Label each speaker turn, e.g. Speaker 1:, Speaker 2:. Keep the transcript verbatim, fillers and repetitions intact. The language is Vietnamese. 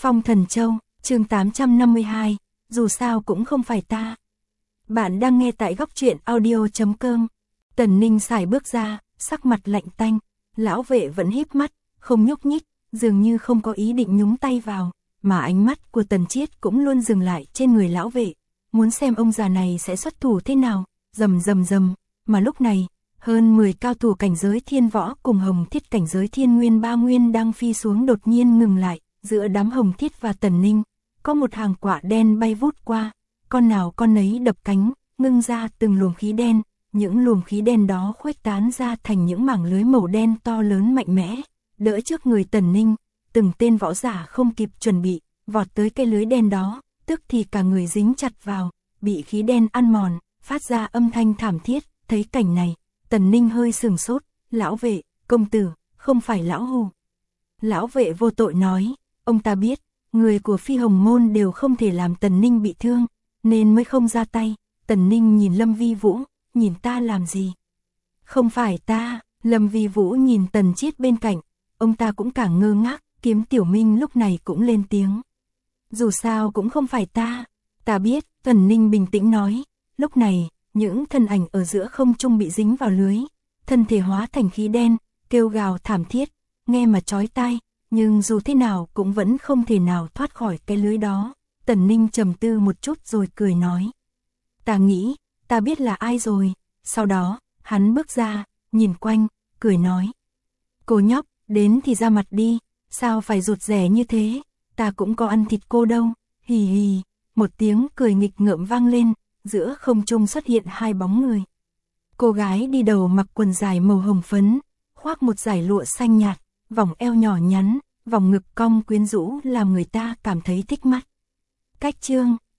Speaker 1: Phong Thần Châu, chương tám trăm năm mươi hai, dù sao cũng không phải ta. Bạn đang nghe tại góc truyện audio chấm com. Tần Ninh xài bước ra, sắc mặt lạnh tanh, lão vệ vẫn híp mắt, không nhúc nhích, dường như không có ý định nhúng tay vào, mà ánh mắt của Tần Chiết cũng luôn dừng lại trên người lão vệ, muốn xem ông già này sẽ xuất thủ thế nào, rầm rầm rầm, mà lúc này, hơn mười cao thủ cảnh giới thiên võ cùng hồng thiết cảnh giới thiên nguyên ba nguyên đang phi xuống đột nhiên ngừng lại, giữa đám hồng thiết và Tần Ninh, có một hàng quả đen bay vút qua, con nào con nấy đập cánh, ngưng ra từng luồng khí đen, những luồng khí đen đó khuếch tán ra thành những mảng lưới màu đen to lớn mạnh mẽ, đỡ trước người Tần Ninh, từng tên võ giả không kịp chuẩn bị, vọt tới cây lưới đen đó, tức thì cả người dính chặt vào, bị khí đen ăn mòn, phát ra âm thanh thảm thiết. Thấy cảnh này, Tần Ninh hơi sừng sốt, lão vệ, công tử, không phải lão hù. Lão vệ vô tội nói, ông ta biết, người của Phi Hồng Môn đều không thể làm Tần Ninh bị thương, nên mới không ra tay. Tần Ninh nhìn Lâm Vi Vũ, nhìn ta làm gì? Không phải ta. Lâm Vi Vũ nhìn Tần Chiết bên cạnh, ông ta cũng càng ngơ ngác. Kiếm Tiểu Minh lúc này cũng lên tiếng. Dù sao cũng không phải ta. Ta biết, Tần Ninh bình tĩnh nói. Lúc này, những thân ảnh ở giữa không trung bị dính vào lưới, thân thể hóa thành khí đen, kêu gào thảm thiết, nghe mà chói tai, nhưng dù thế nào cũng vẫn không thể nào thoát khỏi cái lưới đó. Tần Ninh trầm tư một chút rồi cười nói. Ta nghĩ, ta biết là ai rồi. Sau đó, hắn bước ra, nhìn quanh, cười nói. Cô nhóc, đến thì ra mặt đi, sao phải rụt rè như thế, ta cũng có ăn thịt cô đâu, hì hì. Một tiếng cười nghịch ngợm vang lên, giữa không trung xuất hiện hai bóng người. Cô gái đi đầu mặc quần dài màu hồng phấn, khoác một dải lụa xanh nhạt, vòng eo nhỏ nhắn, vòng ngực cong quyến rũ làm người ta cảm thấy thích mắt. Cách chương